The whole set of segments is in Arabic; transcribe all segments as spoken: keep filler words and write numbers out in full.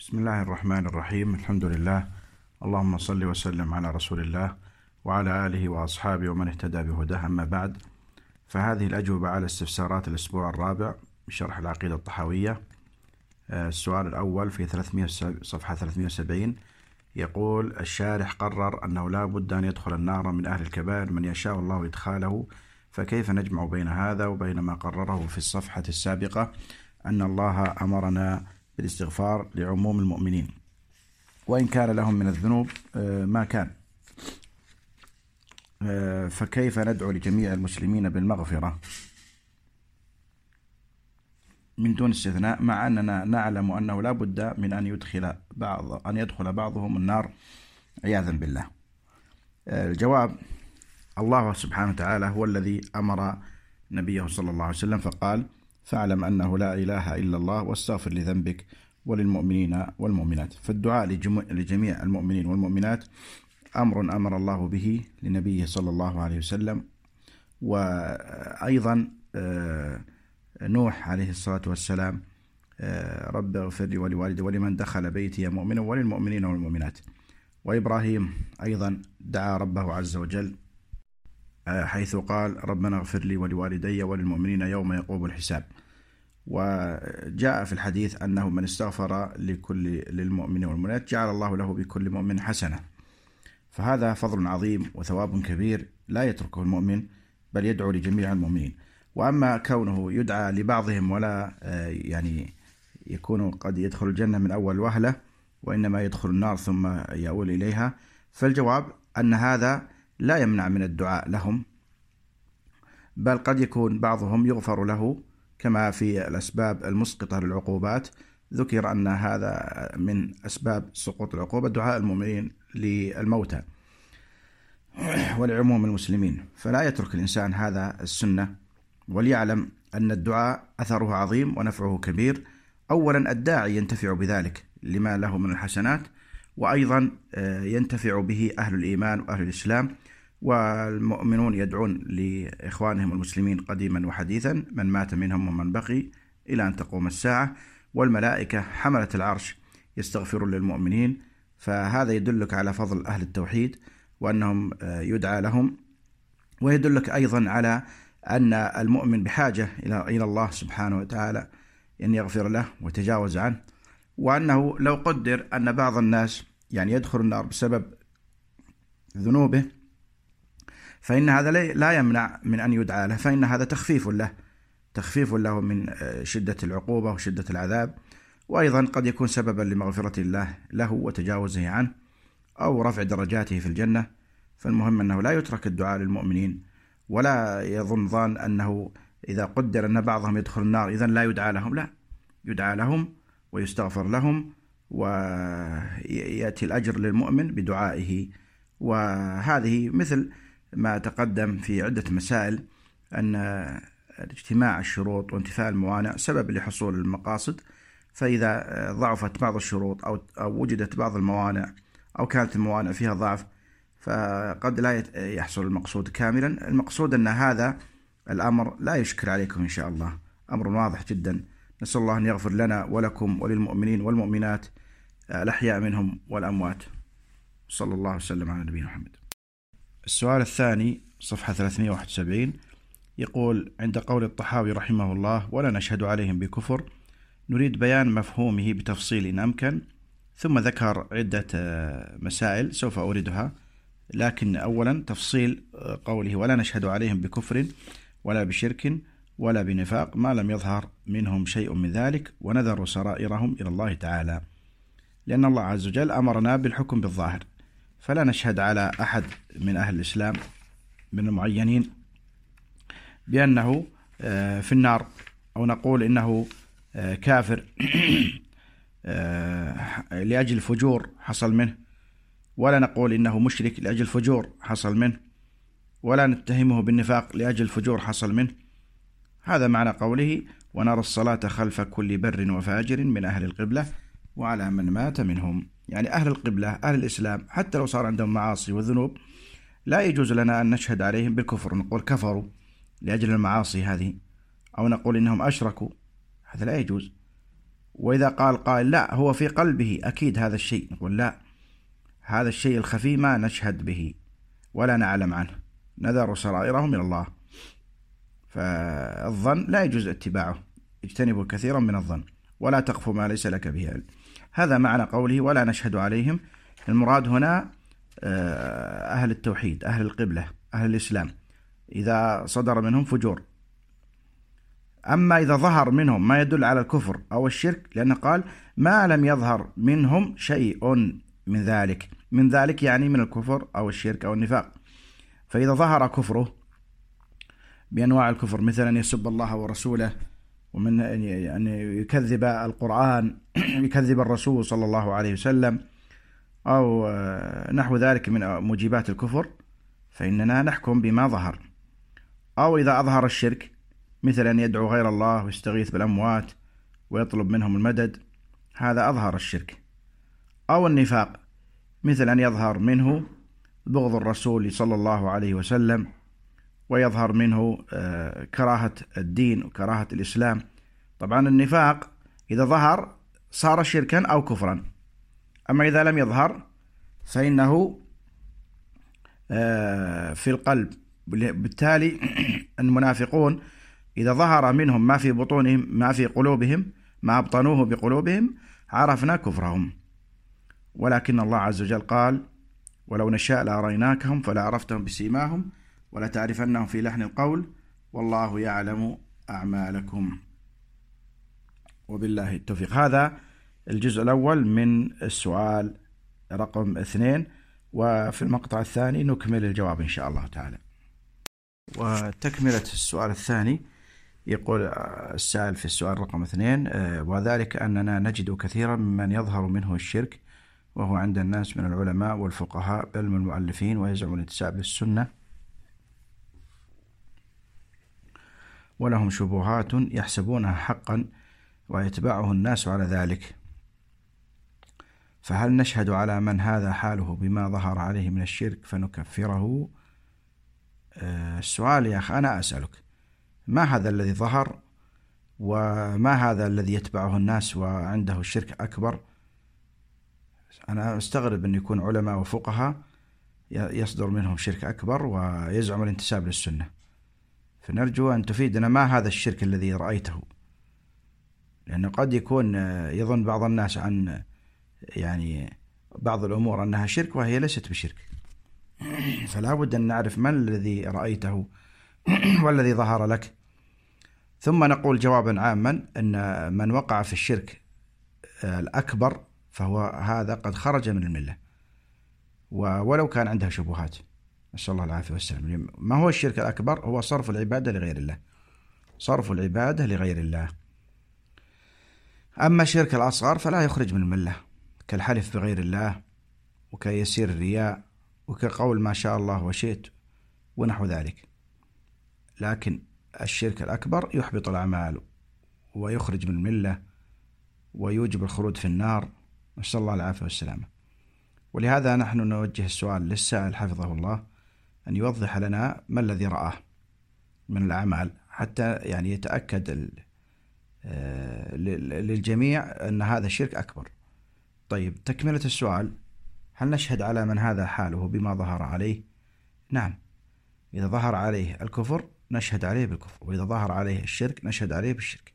بسم الله الرحمن الرحيم. الحمد لله، اللهم صل وسلم على رسول الله وعلى آله وأصحابه ومن اهتدى بهداه. أما بعد، فهذه الأجوبة على استفسارات الأسبوع الرابع بشرح العقيدة الطحاوية. السؤال الأول في ثلاثمائة صفحة ثلاثمائة وسبعين يقول: الشارح قرر أنه لا بد أن يدخل النار من أهل الكبائر من يشاء الله إدخاله، فكيف نجمع بين هذا وبين ما قرره في الصفحة السابقة أن الله أمرنا بالاستغفار لعموم المؤمنين وإن كان لهم من الذنوب ما كان، فكيف ندعو لجميع المسلمين بالمغفرة من دون استثناء، مع أننا نعلم أنه لا بد من أن يدخل بعض أن يدخل بعضهم النار عياذا بالله؟ الجواب: الله سبحانه وتعالى هو الذي أمر نبيه صلى الله عليه وسلم فقال: فاعلم أنه لا إله إلا الله واستغفر لذنبك وللمؤمنين والمؤمنات. فالدعاء لجميع المؤمنين والمؤمنات أمر أمر الله به لنبيه صلى الله عليه وسلم. وأيضا نوح عليه الصلاة والسلام: رب اغفر لي ولوالدي ولمن دخل بيتي مؤمنا وللمؤمنين والمؤمنات. وإبراهيم أيضا دعا ربه عز وجل حيث قال: ربنا اغفر لي ولوالدي وللمؤمنين يوم يقوم الحساب. وجاء في الحديث أنه من استغفر لكل للمؤمن والمؤمنات جعل الله له بكل مؤمن حسنة. فهذا فضل عظيم وثواب كبير لا يتركه المؤمن، بل يدعو لجميع المؤمنين. وأما كونه يدعى لبعضهم ولا يعني يكون قد يدخل الجنة من أول وهلة وإنما يدخل النار ثم يؤول إليها، فالجواب أن هذا لا يمنع من الدعاء لهم، بل قد يكون بعضهم يغفر له، كما في الأسباب المسقطة للعقوبات ذكر أن هذا من أسباب سقوط العقوبة دعاء المؤمنين للموتى ولعموم المسلمين. فلا يترك الإنسان هذا السنة، وليعلم أن الدعاء أثره عظيم ونفعه كبير. أولا الداعي ينتفع بذلك لما له من الحسنات، وأيضا ينتفع به أهل الإيمان وأهل الإسلام، والمؤمنون يدعون لإخوانهم المسلمين قديما وحديثا من مات منهم ومن بقي إلى أن تقوم الساعة. والملائكة حملة العرش يستغفرون للمؤمنين. فهذا يدلك على فضل أهل التوحيد وأنهم يدعى لهم، ويدلك أيضا على أن المؤمن بحاجة إلى الله سبحانه وتعالى أن يغفر له ويتجاوز عنه، وأنه لو قدر أن بعض الناس يعني يدخل النار بسبب ذنوبه فإن هذا لا يمنع من أن يدعى له، فإن هذا تخفيف له تخفيف له من شدة العقوبة وشدة العذاب، وأيضا قد يكون سببا لمغفرة الله له وتجاوزه عنه أو رفع درجاته في الجنة. فالمهم أنه لا يترك الدعاء للمؤمنين، ولا يظن ظان أنه إذا قدر أن بعضهم يدخل النار إذن لا يدعى لهم، لا، يدعى لهم ويستغفر لهم ويأتي الأجر للمؤمن بدعائه. وهذه مثل ما تقدم في عدة مسائل أن اجتماع الشروط وانتفاء الموانع سبب لحصول المقاصد، فإذا ضعفت بعض الشروط أو وجدت بعض الموانع أو كانت الموانع فيها ضعف فقد لا يحصل المقصود كاملا. المقصود أن هذا الأمر لا يشكل عليكم إن شاء الله، أمر واضح جدا. نسأل الله أن يغفر لنا ولكم وللمؤمنين والمؤمنات الأحياء منهم والأموات. صلى الله وسلم على نبينا محمد. السؤال الثاني صفحة ثلاثمائة وواحد وسبعين يقول: عند قول الطحاوي رحمه الله: ولا نشهد عليهم بكفر، نريد بيان مفهومه بتفصيل إن أمكن. ثم ذكر عدة مسائل سوف أوردها، لكن أولا تفصيل قوله: ولا نشهد عليهم بكفر ولا بشرك ولا بنفاق ما لم يظهر منهم شيء من ذلك، ونذر سرائرهم إلى الله تعالى. لأن الله عز وجل أمرنا بالحكم بالظاهر، فلا نشهد على أحد من أهل الإسلام من المعينين بأنه في النار، أو نقول إنه كافر لأجل فجور حصل منه، ولا نقول إنه مشرك لأجل فجور حصل منه، ولا نتهمه بالنفاق لأجل فجور حصل منه. هذا معنى قوله: ونرى الصلاة خلف كل بر وفاجر من أهل القبلة وعلى من مات منهم. يعني أهل القبلة أهل الإسلام حتى لو صار عندهم معاصي وذنوب لا يجوز لنا أن نشهد عليهم بالكفر، نقول كفروا لأجل المعاصي هذه، أو نقول إنهم أشركوا، هذا لا يجوز. وإذا قال قائل لا هو في قلبه أكيد هذا الشيء، نقول لا، هذا الشيء الخفي ما نشهد به ولا نعلم عنه، نذر سرائره من الله. فالظن لا يجوز اتباعه، اجتنبوا كثيرا من الظن ولا تقف ما ليس لك به علم. هذا معنى قوله ولا نشهد عليهم. المراد هنا أهل التوحيد، أهل القبلة، أهل الإسلام، إذا صدر منهم فجور. أما إذا ظهر منهم ما يدل على الكفر أو الشرك، لأنه قال ما لم يظهر منهم شيء من ذلك، من ذلك يعني من الكفر أو الشرك أو النفاق. فإذا ظهر كفره بأنواع الكفر، مثلا يسب الله ورسوله، ومن أن يكذب القرآن، يكذب الرسول صلى الله عليه وسلم، أو نحو ذلك من موجبات الكفر، فإننا نحكم بما ظهر. أو إذا أظهر الشرك، مثلا يدعو غير الله ويستغيث بالأموات ويطلب منهم المدد، هذا أظهر الشرك. أو النفاق، مثلا يظهر منه بغض الرسول صلى الله عليه وسلم، ويظهر منه كراهة الدين وكراهة الإسلام. طبعا النفاق إذا ظهر صار شركا أو كفرا، أما إذا لم يظهر فإنه في القلب. بالتالي المنافقون إذا ظهر منهم ما في بطونهم، ما في قلوبهم، ما أبطنوه بقلوبهم، عرفنا كفرهم. ولكن الله عز وجل قال ولو نشاء لأريناكهم فلا عرفتهم بسيماهم ولا تعرفنهم في لحن القول والله يعلم أعمالكم. وبالله التوفيق. هذا الجزء الأول من السؤال رقم اثنين، وفي المقطع الثاني نكمل الجواب إن شاء الله تعالى. وتكملة السؤال الثاني، يقول السائل في السؤال رقم اثنين: وذلك أننا نجد كثيرا ممن يظهر منه الشرك وهو عند الناس من العلماء والفقهاء بل من المؤلفين، ويزعم الانتساب للسنة ولهم شبهات يحسبونها حقا ويتبعه الناس على ذلك، فهل نشهد على من هذا حاله بما ظهر عليه من الشرك فنكفره؟ السؤال يا أخي أنا أسألك، ما هذا الذي ظهر وما هذا الذي يتبعه الناس وعنده الشرك أكبر؟ أنا أستغرب أن يكون علماء وفقهاء يصدر منهم شرك أكبر ويزعم الانتساب للسنة، فنرجو أن تفيدنا ما هذا الشرك الذي رأيته، لأنه قد يكون يظن بعض الناس عن يعني بعض الأمور أنها شرك وهي ليست بشرك، فلا بد أن نعرف من الذي رأيته والذي ظهر لك. ثم نقول جوابا عاما أن من وقع في الشرك الأكبر فهو هذا قد خرج من الملة ولو كان عنده شبهات، نسأل الله العافية والسلام. ما هو الشرك الأكبر؟ هو صرف العبادة لغير الله، صرف العبادة لغير الله. أما الشرك الأصغر فلا يخرج من الملة، كالحلف بغير الله وكيسير الرياء وكقول ما شاء الله وشئت ونحو ذلك. لكن الشرك الأكبر يحبط الأعمال ويخرج من الملة ويوجب الخلود في النار، نسأل الله العافية والسلامة. ولهذا نحن نوجه السؤال للسائل حفظه الله أن يوضح لنا ما الذي رآه من الأعمال حتى يعني يتأكد للجميع أن هذا الشرك أكبر. طيب تكملة السؤال: هل نشهد على من هذا حاله بما ظهر عليه؟ نعم، إذا ظهر عليه الكفر نشهد عليه بالكفر، وإذا ظهر عليه الشرك نشهد عليه بالشرك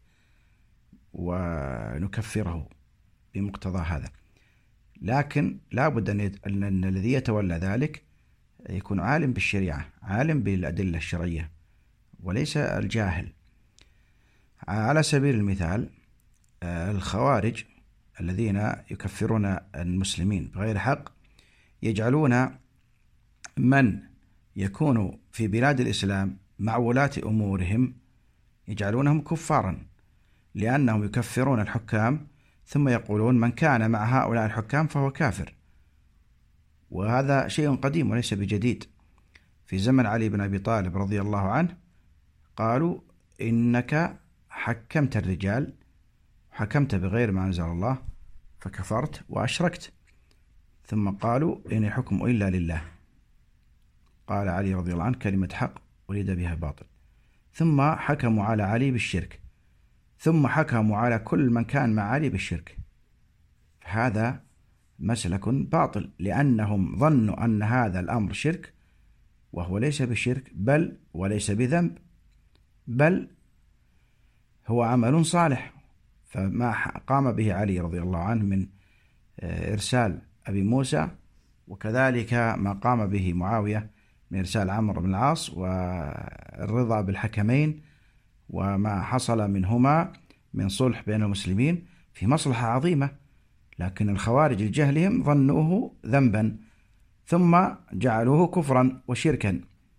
ونكفره بمقتضى هذا. لكن لا بد أن الذي يتولى ذلك يكون عالم بالشريعة، عالم بالأدلة الشرعية، وليس الجاهل. على سبيل المثال الخوارج الذين يكفرون المسلمين بغير حق يجعلون من يكون في بلاد الإسلام مع ولاة أمورهم يجعلونهم كفارا، لأنهم يكفرون الحكام ثم يقولون من كان مع هؤلاء الحكام فهو كافر. وهذا شيء قديم وليس بجديد. في زمن علي بن أبي طالب رضي الله عنه قالوا إنك حكمت الرجال، حكمت بغير ما أنزل الله فكفرت وأشركت. ثم قالوا إن الحكم إلا لله. قال علي رضي الله عنه كلمة حق أريد بها باطل. ثم حكموا على علي بالشرك، ثم حكموا على كل من كان مع علي بالشرك. هذا مسلك باطل، لأنهم ظنوا أن هذا الأمر شرك، وهو ليس بشرك، بل وليس بذنب، بل هو عمل صالح. فما قام به علي رضي الله عنه من إرسال أبي موسى، وكذلك ما قام به معاوية من إرسال عمرو بن العاص والرضا بالحكمين، وما حصل منهما من صلح بين المسلمين في مصلحة عظيمة، لكن الخوارج لجهلهم ظنوه ذنبا ثم جعلوه كفرا وشركا،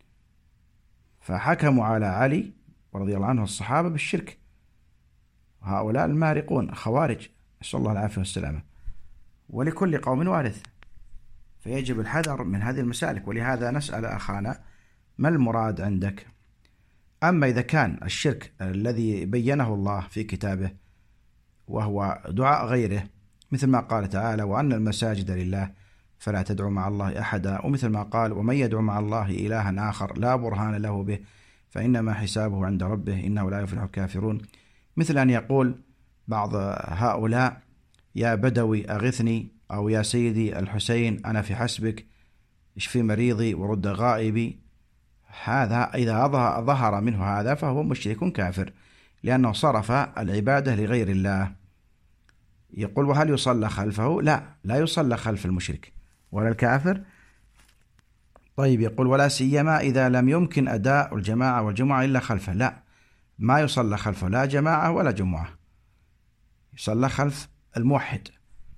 فحكموا على علي رضي الله عنه الصحابة بالشرك. هؤلاء المارقون خوارج، نسأل الله العافية والسلامة. ولكل قوم وارث، فيجب الحذر من هذه المسالك. ولهذا نسأل أخانا ما المراد عندك؟ أما إذا كان الشرك الذي بينه الله في كتابه وهو دعاء غيره، مثل ما قال تعالى: وأن المساجد لله فلا تدعوا مع الله أحدا، ومثل ما قال: ومن يدعو مع الله إلها آخر لا برهان له به فإنما حسابه عند ربه إنه لا يفلح الكافرون. مثل أن يقول بعض هؤلاء: يا بدوي أغثني، أو يا سيدي الحسين أنا في حسبك، اشفي مريضي ورد غائبي. هذا إذا ظهر منه هذا فهو مشرك كافر، لأنه صرف العبادة لغير الله. يقول: وهل يصلى خلفه؟ لا، لا يصلى خلف المشرك ولا الكافر. طيب، يقول: ولا سيما إذا لم يمكن أداء الجماعة والجمعة إلا خلفه. لا، ما يصلى خلفه لا جماعة ولا جمعة، يصلى خلف الموحد.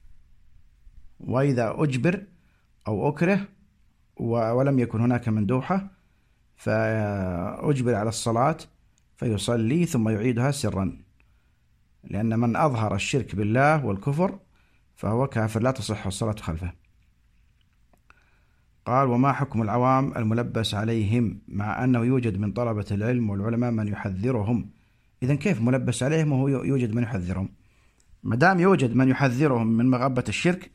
وإذا أجبر أو أكره ولم يكن هناك مندوحة فأجبر على الصلاة فيصلي ثم يعيدها سرا، لأن من أظهر الشرك بالله والكفر فهو كافر لا تصح الصلاة خلفه. قال: وما حكم العوام الملبس عليهم مع أنه يوجد من طلبة العلم والعلماء من يحذرهم؟ إذن كيف ملبس عليهم وهو يوجد من يحذرهم؟ مدام يوجد من يحذرهم من مغبة الشرك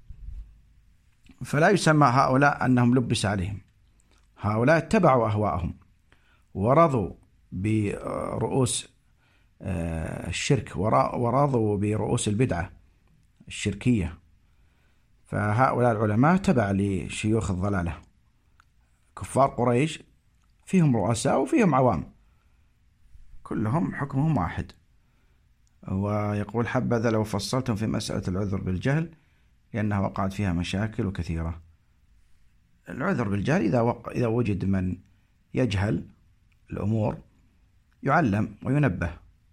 فلا يسمى هؤلاء أنهم لبس عليهم. هؤلاء اتبعوا أهواءهم ورضوا برؤوس الشرك ورضوا برؤوس البدعة الشركية. فهؤلاء العلماء تبع لشيوخ الضلالة. كفار قريش فيهم رؤساء وفيهم عوام، كلهم حكمهم واحد. ويقول: حبذا لو فصلتم في مسألة العذر بالجهل لأنها وقعت فيها مشاكل وكثيرة. العذر بالجهل إذا, وق... إذا وجد من يجهل الأمور يعلم وينبه،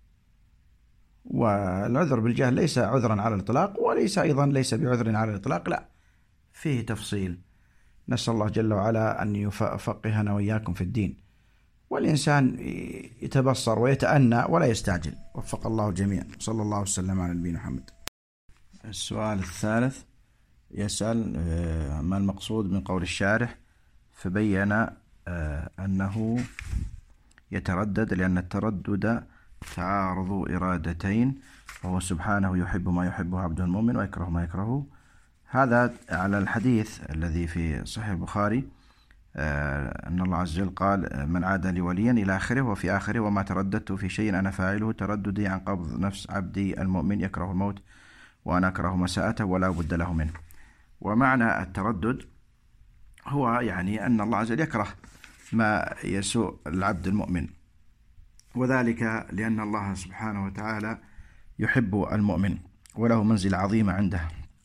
والعذر بالجهل ليس عذرا على الإطلاق، وليس أيضا ليس بعذر على الإطلاق، لا، فيه تفصيل. نسأل الله جل وعلا أن يفقهنا وإياكم في الدين، والإنسان يتبصر ويتأنى ولا يستعجل. وفق الله الجميع. صلى الله وسلم على نبينا محمد. السؤال الثالث يسأل: ما المقصود من قول الشارح فبين أنه يتردد لأن التردد تعارض إرادتين، وهو سبحانه يحب ما يحبه عبده المؤمن ويكره ما يكرهه. هذا على الحديث الذي في صحيح البخاري أن الله عز وجل قال: من عاد لي وليا إلى آخره، وفي آخره: وما ترددت في شيء أنا فاعله ترددي عن قبض نفس عبدي المؤمن يكره الموت وأنا أكره مساءته ولا بد له منه. ومعنى التردد هو يعني أن الله عز وجل يكره ما يسوء العبد المؤمن، وذلك لأن الله سبحانه وتعالى يحب المؤمن وله منزلة عظيمة عنده،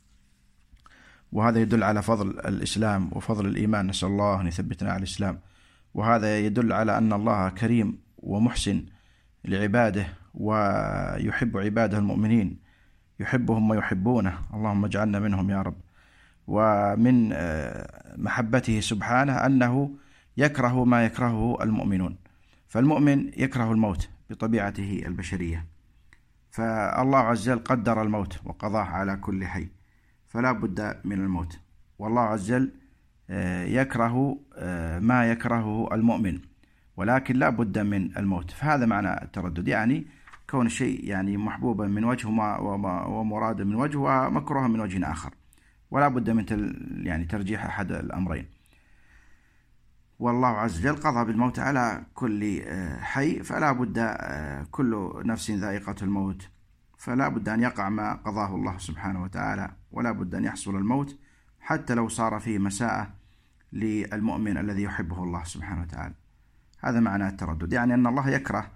وهذا يدل على فضل الإسلام وفضل الإيمان. نسأل الله أن يثبتنا على الإسلام. وهذا يدل على أن الله كريم ومحسن لعباده ويحب عباده المؤمنين، يحبهم ويحبونه، اللهم اجعلنا منهم يا رب. ومن محبته سبحانه أنه يكره ما يكرهه المؤمنون، فالمؤمن يكره الموت بطبيعته البشرية، فالله عز وجل قدر الموت وقضاه على كل حي، فلا بد من الموت. والله عز وجل يكره ما يكرهه المؤمن، ولكن لا بد من الموت. فهذا معنى التردد، يعني كون الشيء يعني محبوبا من وجه ومرادا من وجه ومكروها من وجه آخر، ولا بد من يعني ترجيح أحد الأمرين. والله عز وجل قضى بالموت على كل حي، فلا بد كل نفس ذائقة الموت، فلا بد أن يقع ما قضاه الله سبحانه وتعالى، ولا بد أن يحصل الموت حتى لو صار فيه مساءة للمؤمن الذي يحبه الله سبحانه وتعالى. هذا معنى التردد، يعني أن الله يكره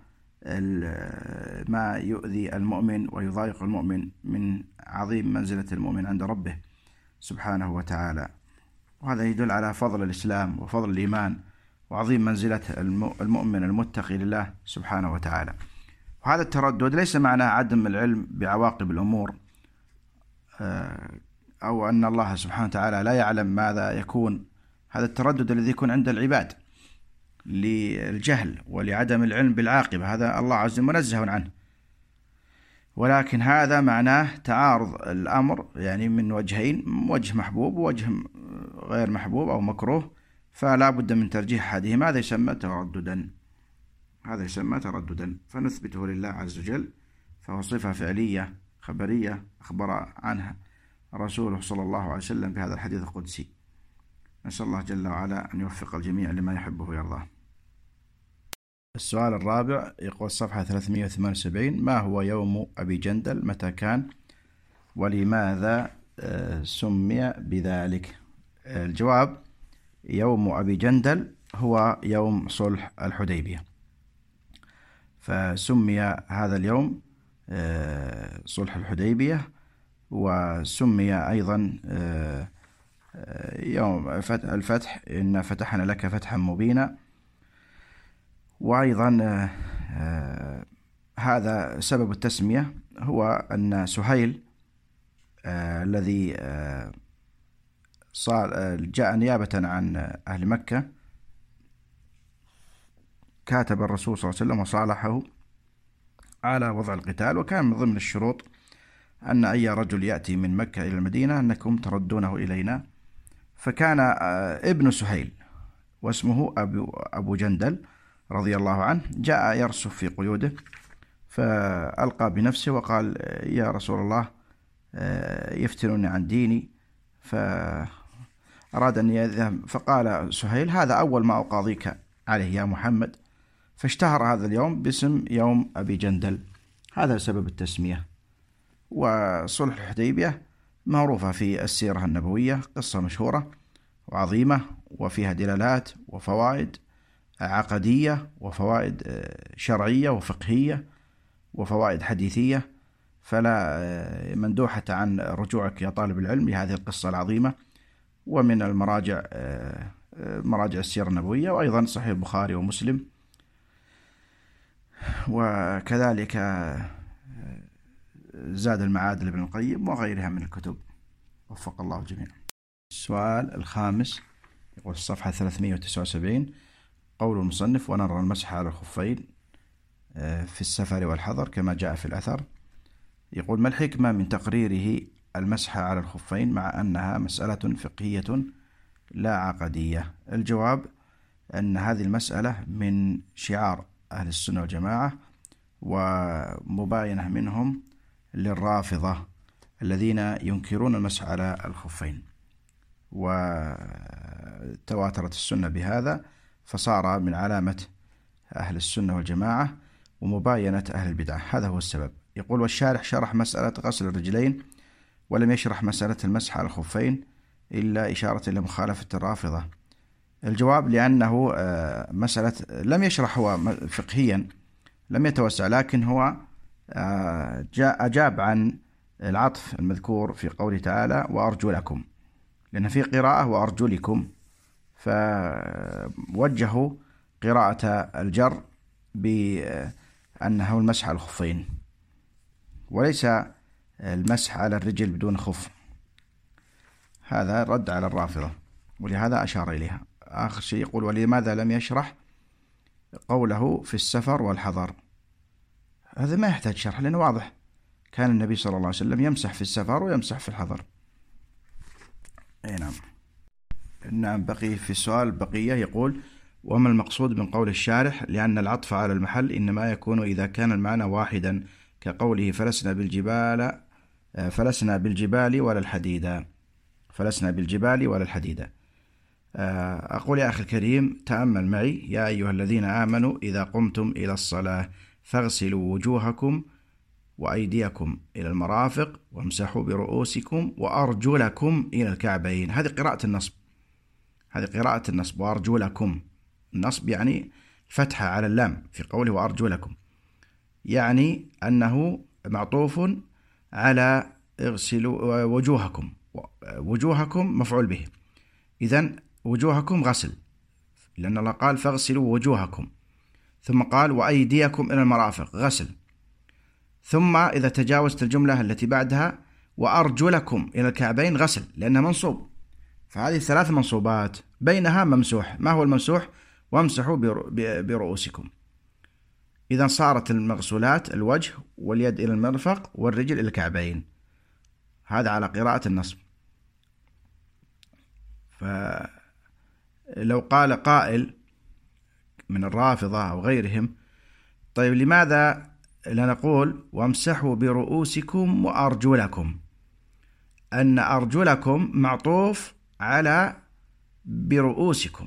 ما يؤذي المؤمن ويضايق المؤمن من عظيم منزلة المؤمن عند ربه سبحانه وتعالى. وهذا يدل على فضل الإسلام وفضل الإيمان وعظيم منزلة المؤمن المتقي لله سبحانه وتعالى. وهذا التردد ليس معناه عدم العلم بعواقب الأمور، أو أن الله سبحانه وتعالى لا يعلم ماذا يكون. هذا التردد الذي يكون عند العباد للجهل ولعدم العلم بالعاقبة، هذا الله عز وجل منزه عنه، ولكن هذا معناه تعارض الأمر، يعني من وجهين، وجه محبوب ووجه غير محبوب أو مكروه، فلا بد من ترجيح أحدهما. هذا يسمى ترددا، هذا يسمى ترددا فنثبته لله عز وجل، فهو صفة فعلية خبرية أخبر عنها رسوله صلى الله عليه وسلم بهذا الحديث القدسي. نسأل الله جل وعلا أن يوفق الجميع لما يحبه ويرضاه. السؤال الرابع يقول صفحة ثلاثمائة وثمانية وسبعين: ما هو يوم أبي جندل؟ متى كان؟ ولماذا سمي بذلك؟ الجواب: يوم أبي جندل هو يوم صلح الحديبية، فسمي هذا اليوم صلح الحديبية، وسمي أيضا يوم الفتح، إن فتحنا لك فتحا مبينا. وأيضا هذا سبب التسمية هو أن سهيل الذي صار جاء نيابة عن أهل مكة كاتب الرسول صلى الله عليه وسلم وصالحه على وضع القتال، وكان من ضمن الشروط أن أي رجل يأتي من مكة إلى المدينة أنكم تردونه إلينا. فكان ابن سهيل واسمه أبو, أبو جندل رضي الله عنه جاء يرسف في قيوده، فألقى بنفسه وقال: يا رسول الله يفتنوني عن ديني، فأراد أن يذهب. فقال سهيل: هذا أول ما أقاضيك عليه يا محمد. فاشتهر هذا اليوم باسم يوم أبي جندل، هذا سبب التسمية. وصلح الحديبية معروفة في السيرة النبوية، قصة مشهورة وعظيمة، وفيها دلالات وفوائد عقدية وفوائد شرعية وفقهية وفوائد حديثية، فلا مندوحة عن رجوعك يا طالب العلم لهذه القصة العظيمة. ومن المراجع مراجع السيرة النبوية، وأيضا صحيح البخاري ومسلم، وكذلك زاد المعاد لابن القيم وغيرها من الكتب، وفق الله الجميع. السؤال الخامس يقول الصفحة ثلاثمائة وتسعة وسبعين: قول المصنف: ونرى المسح على الخفين في السفر والحضر كما جاء في الأثر. يقول: ما الحكمة من تقريره المسح على الخفين مع أنها مسألة فقهية لا عقدية؟ الجواب: أن هذه المسألة من شعار أهل السنة والجماعة، ومباينة منهم للرافضة الذين ينكرون المسح على الخفين، وتواترت السنة بهذا، فصار من علامة أهل السنة والجماعة ومباينة أهل البدعة. هذا هو السبب. يقول: والشارح شرح مسألة غسل الرجلين ولم يشرح مسألة المسح على الخفين إلا إشارة إلى مخالفة الرافضة. الجواب: لأنه مسألة لم يشرح هو فقهيا، لم يتوسع، لكن هو جاء أجاب عن العطف المذكور في قوله تعالى: وأرجلكم، لأن في قراءة وأرجلكم، فوجهوا قراءة الجر بأنه المسح على الخفين وليس المسح على الرجل بدون خف. هذا رد على الرافضة، ولهذا أشار إليها. آخر شيء يقول: ولماذا لم يشرح قوله في السفر والحضر؟ هذا ما يحتاج شرح، لأنه واضح، كان النبي صلى الله عليه وسلم يمسح في السفر ويمسح في الحضر. أي نعم. نعم. بقي في السؤال بقية. يقول: وما المقصود من قول الشارح لأن العطف على المحل إنما يكون إذا كان المعنى واحدا، كقوله فلسنا بالجبال فلسنا بالجبال ولا الحديد فلسنا بالجبال ولا الحديد. أقول يا أخي الكريم تأمل معي: يا أيها الذين آمنوا إذا قمتم إلى الصلاة فاغسلوا وجوهكم وأيديكم إلى المرافق وامسحوا برؤوسكم وأرجلكم إلى الكعبين. هذه قراءة النصب، هذه قراءة النصب وأرجلكم. النصب يعني فتحة على اللام في قوله وأرجلكم، يعني أنه معطوف على اغسلوا وجوهكم. وجوهكم مفعول به، إذن وجوهكم غسل، لأن الله قال فاغسلوا وجوهكم، ثم قال وأيديكم إلى المرافق غسل، ثم إذا تجاوزت الجملة التي بعدها وأرجلكم إلى الكعبين غسل لأنها منصوب. فهذه ثلاث منصوبات، بينها ممسوح. ما هو الممسوح؟ وامسحوا برؤوسكم. إذا صارت المغسولات الوجه واليد إلى المرفق والرجل إلى الكعبين. هذا على قراءة النصب. فلو قال قائل من الرافضة أو غيرهم: طيب لماذا لا نقول وامسحوا برؤوسكم وأرجلكم؟ أن أرجلكم معطوف على برؤوسكم،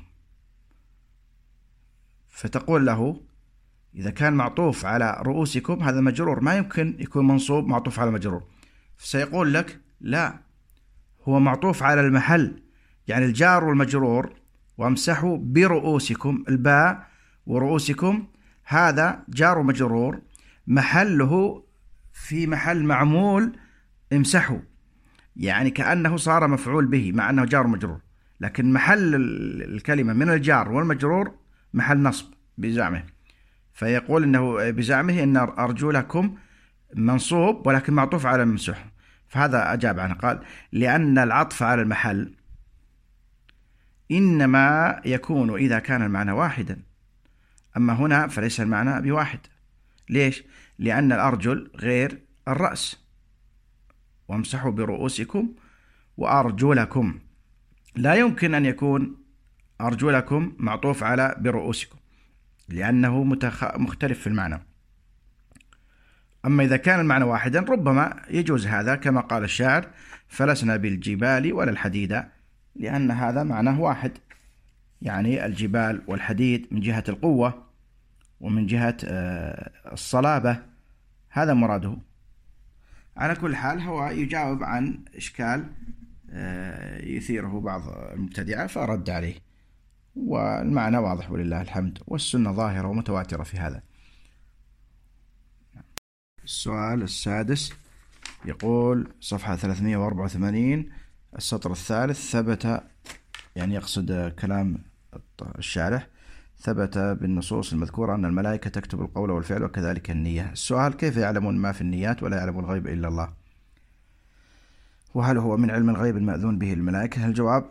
فتقول له إذا كان معطوف على رؤوسكم هذا مجرور، ما يمكن يكون منصوب معطوف على مجرور. فسيقول لك لا، هو معطوف على المحل، يعني الجار والمجرور وامسحوا برؤوسكم، الباء ورؤوسكم هذا جار ومجرور محله في محل معمول امسحوا، يعني كأنه صار مفعول به مع أنه جار ومجرور، لكن محل الكلمة من الجار والمجرور محل نصب بزعمه. فيقول إنه بزعمه إن أرجلكم منصوب ولكن معطوف على الممسوح. فهذا أجاب عنه، قال لأن العطف على المحل إنما يكون إذا كان المعنى واحدا، أما هنا فليس المعنى بواحد. ليش؟ لأن الأرجل غير الرأس. وامسحوا برؤوسكم وأرجلكم، لا يمكن أن يكون أرجلكم معطوف على برؤوسكم لأنه متخ... مختلف في المعنى. أما إذا كان المعنى واحدا ربما يجوز هذا، كما قال الشاعر: فلسنا بالجبال ولا الحديد، لأن هذا معناه واحد، يعني الجبال والحديد من جهة القوة ومن جهة الصلابة، هذا مراده. على كل حال هو يجاوب عن إشكال يثيره بعض المبتدعة فرد عليه، والمعنى واضح ولله الحمد، والسنة ظاهرة ومتواترة في هذا. السؤال السادس يقول صفحة ثلاثمائة وأربعة وثمانين السطر الثالث: ثبت، يعني يقصد كلام الشارح، ثبت بالنصوص المذكورة أن الملائكة تكتب القول والفعل وكذلك النية. السؤال: كيف يعلمون ما في النيات ولا يعلم الغيب إلا الله؟ وهل هو من علم الغيب المأذون به الملائكة؟ الجواب: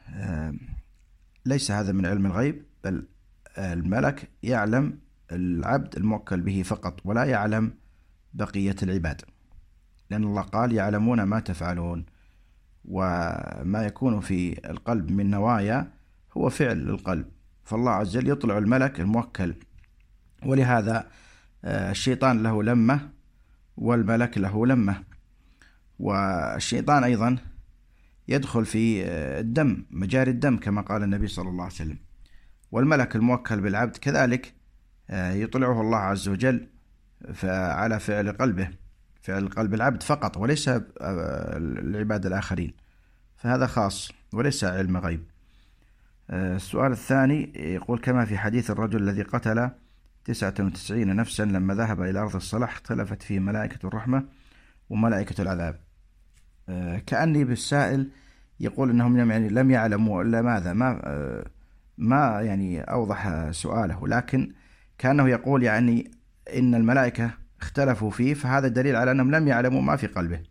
ليس هذا من علم الغيب، بل الملك يعلم العبد الموكل به فقط ولا يعلم بقية العباد، لأن الله قال يعلمون ما تفعلون، وما يكون في القلب من نوايا هو فعل القلب، فالله عز وجل يطلع الملك الموكل، ولهذا الشيطان له لمة والملك له لمة. والشيطان أيضا يدخل في الدم، مجاري الدم، كما قال النبي صلى الله عليه وسلم، والملك الموكل بالعبد كذلك يطلعه الله عز وجل على فعل قلبه، فعل قلب العبد فقط، وليس العباد الآخرين، فهذا خاص وليس علم غيب. السؤال الثاني يقول: كما في حديث الرجل الذي قتل تسعة وتسعين نفسا لما ذهب إلى أرض الصلاح اختلفت فيه ملائكة الرحمة وملائكة العذاب. كأني بالسائل يقول أنهم يعني لم يعلموا إلا ماذا، ما ما يعني أوضح سؤاله، لكن كأنه يقول يعني إن الملائكة اختلفوا فيه، فهذا دليل على أنهم لم يعلموا ما في قلبه.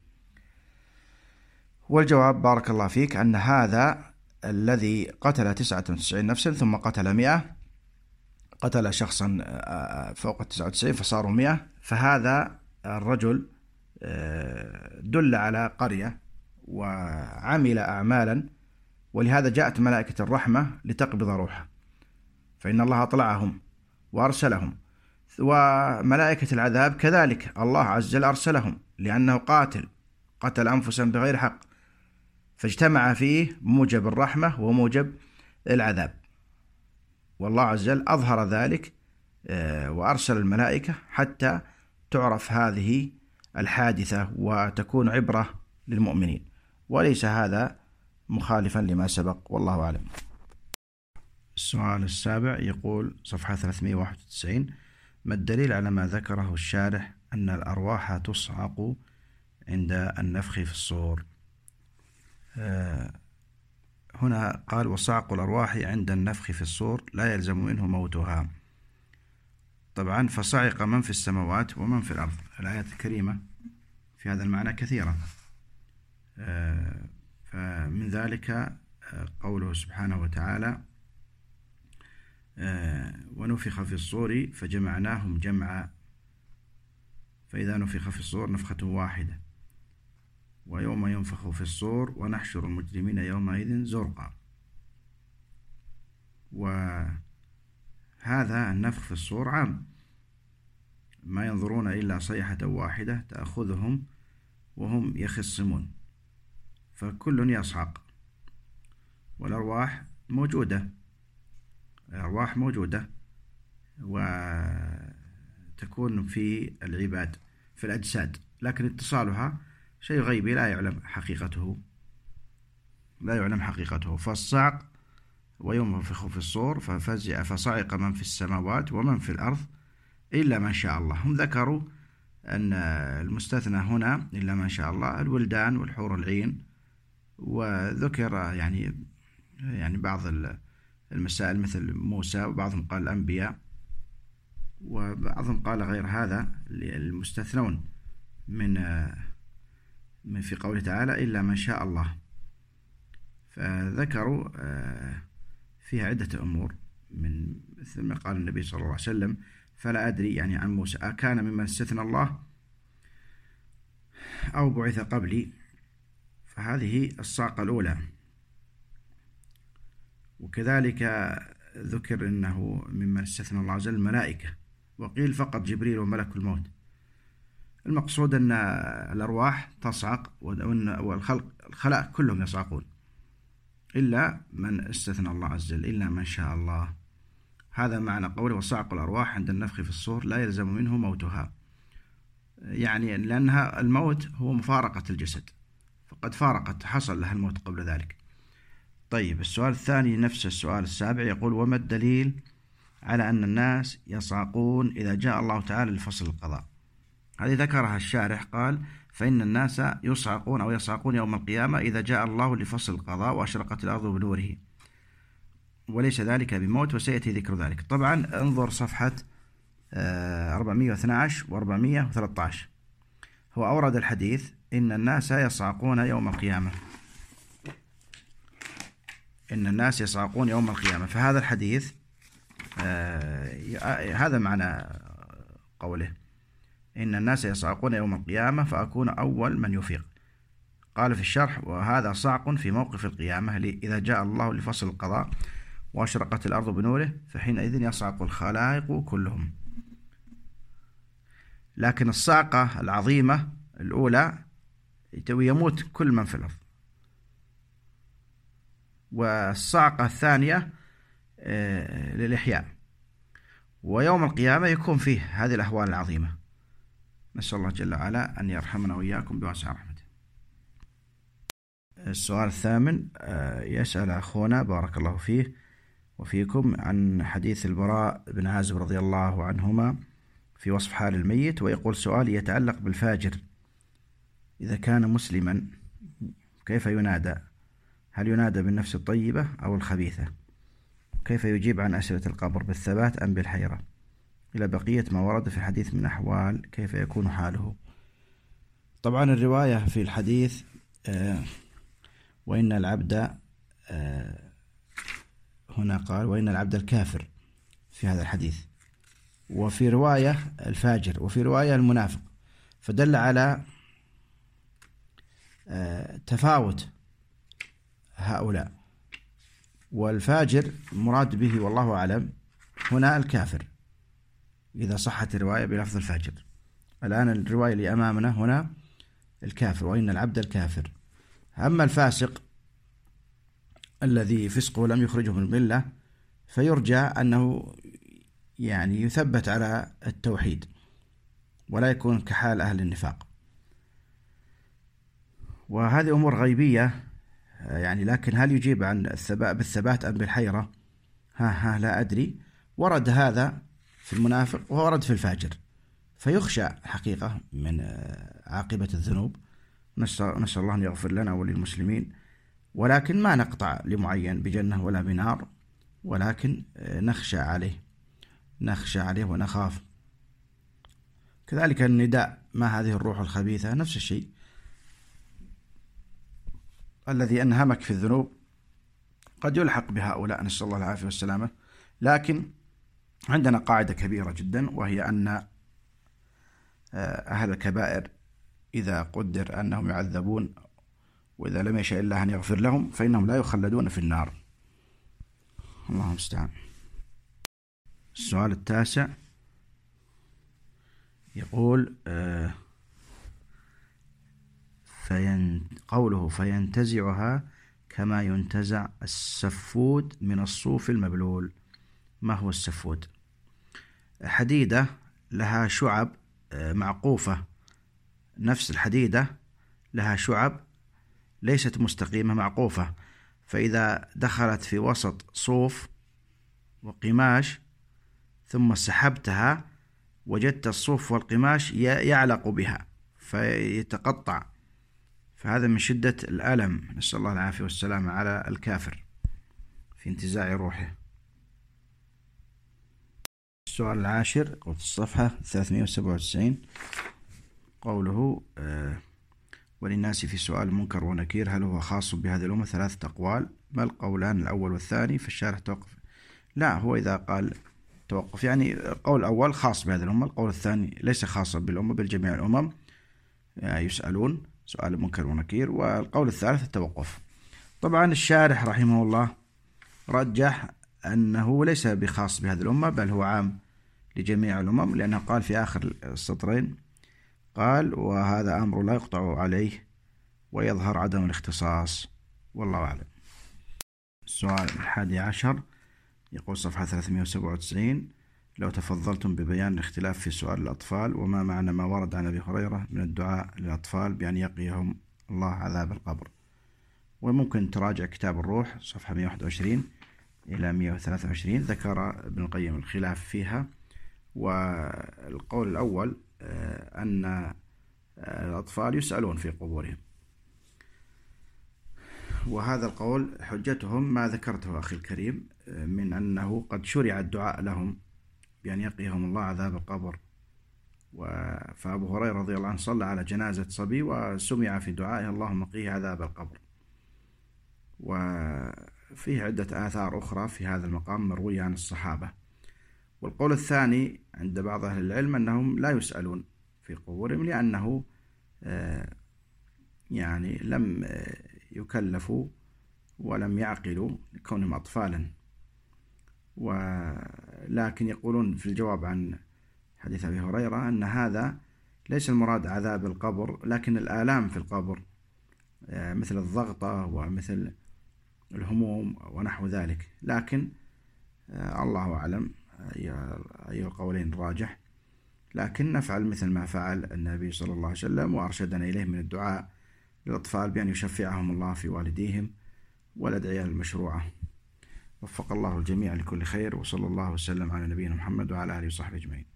والجواب بارك الله فيك أن هذا الذي قتل تسعة وتسعين نفسا ثم قتل مئة، قتل شخصا فوق تسعة وتسعين فصاروا مئة، فهذا الرجل دل على قرية وعمل أعمالا، ولهذا جاءت ملائكة الرحمة لتقبض روحه، فإن الله أطلعهم وأرسلهم. وملائكة العذاب كذلك الله عز وجل أرسلهم، لأنه قاتل قتل أنفسا بغير حق، فاجتمع فيه موجب الرحمة وموجب العذاب. والله عز وجل أظهر ذلك وأرسل الملائكة حتى تعرف هذه الحادثة وتكون عبرة للمؤمنين، وليس هذا مخالفا لما سبق، والله أعلم. السؤال السابع يقول صفحة ثلاثمائة وواحد وتسعين: ما الدليل على ما ذكره الشارح أن الأرواح تصعق عند النفخ في الصور؟ آه هنا قال: وصعق الأرواح عند النفخ في الصور لا يلزم منه موتها. طبعا فصعق من في السماوات ومن في الأرض. الآيات الكريمة في هذا المعنى كثيرة، آه فمن ذلك قوله سبحانه وتعالى: آه ونفخ في الصور فجمعناهم جمعا فإذا نفخ في الصور نفخة واحدة ويوم ينفخ في الصور ونحشر المجرمين يومئذ زرقا. وهذا النفخ في الصور عام، ما ينظرون إلا صيحة واحدة تأخذهم وهم يخصمون، فكل يصعق. والأرواح موجودة، الأرواح موجودة وتكون في العباد في الأجساد، لكن اتصالها شيء غيبي لا يعلم حقيقته لا يعلم حقيقته فالصعق ويوم ينفخ في الصور ففزع فصعق من في السماوات ومن في الأرض إلا من شاء الله. هم ذكروا أن المستثنى هنا إلا من شاء الله الولدان والحور العين، وذكر يعني يعني بعض المسائل مثل موسى، وبعضهم قال الأنبياء، وبعضهم قال غير هذا المستثنون من من في قوله تعالى إلا من شاء الله. فذكروا فيها عدة أمور، من مثل ما قال النبي صلى الله عليه وسلم: فلا أدري يعني عن موسى أكان ممن استثنى الله أو بعث قبلي، فهذه الصاقة الأولى. وكذلك ذكر أنه ممن استثنى الله عز وجل الملائكة، وقيل فقط جبريل وملك الموت. المقصود أن الأرواح تصعق والخلق الخلائق كلهم يصعقون إلا من استثنى الله عز وجل، إلا من شاء الله. هذا معنى قوله: وصعق الأرواح عند النفخ في الصور لا يلزم منه موتها، يعني لأنها الموت هو مفارقة الجسد، فقد فارقت، حصل لها الموت قبل ذلك. طيب، السؤال الثاني نفس السؤال السابع، يقول: وما الدليل على أن الناس يصعقون إذا جاء الله تعالى لفصل القضاء؟ هذه ذكرها الشارح، قال: فإن الناس يصعقون أو يصعقون يوم القيامة إذا جاء الله لفصل القضاء وأشرقت الأرض بنوره، وليس ذلك بموت، وسيأتي ذكر ذلك. طبعا انظر صفحة أربعمائة واثني عشر و أربعمائة وثلاثة عشر، هو أورد الحديث: إن الناس يصعقون يوم القيامة، إن الناس يصعقون يوم القيامة. فهذا الحديث آه هذا معنى قوله: إن الناس يصعقون يوم القيامة فأكون أول من يفيق. قال في الشرح: وهذا صعق في موقف القيامة إذا جاء الله لفصل القضاء وأشرقت الأرض بنوره فحينئذ يصعق الخلائق كلهم. لكن الصعقة العظيمة الأولى يموت كل من في الأرض، والصعقة الثانية للإحياء، ويوم القيامة يكون فيه هذه الأحوال العظيمة. نسأل الله جل وعلا أن يرحمنا وإياكم بواسع رحمته. السؤال الثامن، يسأل أخونا بارك الله فيه وفيكم عن حديث البراء بن عازب رضي الله عنهما في وصف حال الميت، ويقول: سؤالي يتعلق بالفاجر إذا كان مسلما كيف ينادى؟ هل ينادى بالنفس الطيبة أو الخبيثة؟ كيف يجيب عن أسئلة القبر بالثبات أم بالحيرة؟ إلى بقية ما ورد في الحديث من أحوال كيف يكون حاله. طبعا الرواية في الحديث آه وإن العبد آه هنا قال: وإن العبد الكافر في هذا الحديث، وفي رواية الفاجر، وفي رواية المنافق، فدل على آه تفاوت هؤلاء. والفاجر مراد به والله أعلم هنا الكافر إذا صحت الرواية بلفظ الفاجر. الآن الرواية اللي أمامنا هنا الكافر، وإن العبد الكافر. أما الفاسق الذي فسقه لم يخرجه من الملة، فيرجى أنه يعني يثبت على التوحيد ولا يكون كحال أهل النفاق. وهذه أمور غيبية يعني، لكن هل يجيب عن الثبات بالثبات أم بالحيرة؟ ها ها لا أدري. ورد هذا في المنافق وورد في الفاجر، فيخشى حقيقة من عاقبة الذنوب. نسأل الله أن يغفر لنا وللمسلمين، ولكن ما نقطع لمعين بجنة ولا بنار، ولكن نخشى عليه نخشى عليه ونخاف. كذلك النداء: ما هذه الروح الخبيثة؟ نفس الشيء، الذي أنهمك في الذنوب قد يلحق بهؤلاء، نسأل الله العافية والسلامة. لكن عندنا قاعدة كبيرة جدا، وهي أن أهل الكبائر إذا قدر أنهم يعذبون وإذا لم يشاء الله أن يغفر لهم فإنهم لا يخلدون في النار. اللهم المستعان. السؤال التاسع يقول آه فين قوله فينتزعها كما ينتزع السفود من الصوف المبلول. ما هو السفود؟ حديدة لها شعب معقوفة، نفس الحديدة لها شعب ليست مستقيمة معقوفة، فإذا دخلت في وسط صوف وقماش ثم سحبتها وجدت الصوف والقماش يعلق بها فيتقطع، فهذا من شدة الألم، نسأل الله العافية والسلامة، على الكافر في انتزاع روحه. السؤال العاشر قول الصفحة ثلاثمائة وسبعة وتسعين، قوله آه وللناس في سؤال منكر ونكير هل هو خاص بهذه الأمة؟ ثلاثة أقوال، ما القولان الأول والثاني؟ في الشارح توقف. لا، هو إذا قال توقف يعني القول الأول خاص بهذه الأمة، القول الثاني ليس خاصا بالأمة بل جميع الأمم يعني يسألون سؤال منكر ونكير، والقول الثالث التوقف. طبعا الشارح رحمه الله رجح أنه ليس بخاص بهذه الأمة بل هو عام لجميع الأمم، لأنه قال في آخر السطرين قال وهذا أمر لا يقطع عليه ويظهر عدم الاختصاص، والله أعلم. السؤال الحادي عشر يقول صفحة ثلاثمائة وسبعة وتسعين لو تفضلتم ببيان الاختلاف في سؤال الأطفال، وما معنى ما ورد عن أبي هريرة من الدعاء للأطفال بأن يقيهم الله عذاب القبر. وممكن تراجع كتاب الروح صفحة مئة وواحد وعشرين إلى مئة وثلاثة وعشرين، ذكر ابن القيم الخلاف فيها. والقول الأول أن الأطفال يسألون في قبورهم، وهذا القول حجتهم ما ذكرته أخي الكريم من أنه قد شرع الدعاء لهم بأن يقيهم الله عذاب القبر. فأبو هريرة رضي الله عنه صلى على جنازة صبي وسمع في دعائه اللهم قيه عذاب القبر. وفيه عدة آثار أخرى في هذا المقام مروية عن الصحابة. والقول الثاني عند بعض أهل العلم أنهم لا يسألون في قبورهم لأنه يعني لم يكلفوا ولم يعقلوا لكونهم أطفالا. ولكن يقولون في الجواب عن حديث أبي هريرة أن هذا ليس المراد عذاب القبر لكن الآلام في القبر مثل الضغطة ومثل الهموم ونحو ذلك. لكن الله أعلم أي القولين راجح، لكن نفعل مثل ما فعل النبي صلى الله عليه وسلم وأرشدنا إليه من الدعاء للأطفال بأن يشفعهم الله في والديهم والأدعية المشروعة. وفق الله الجميع لكل خير، وصلى الله وسلم على نبينا محمد وعلى آله وصحبه أجمعين.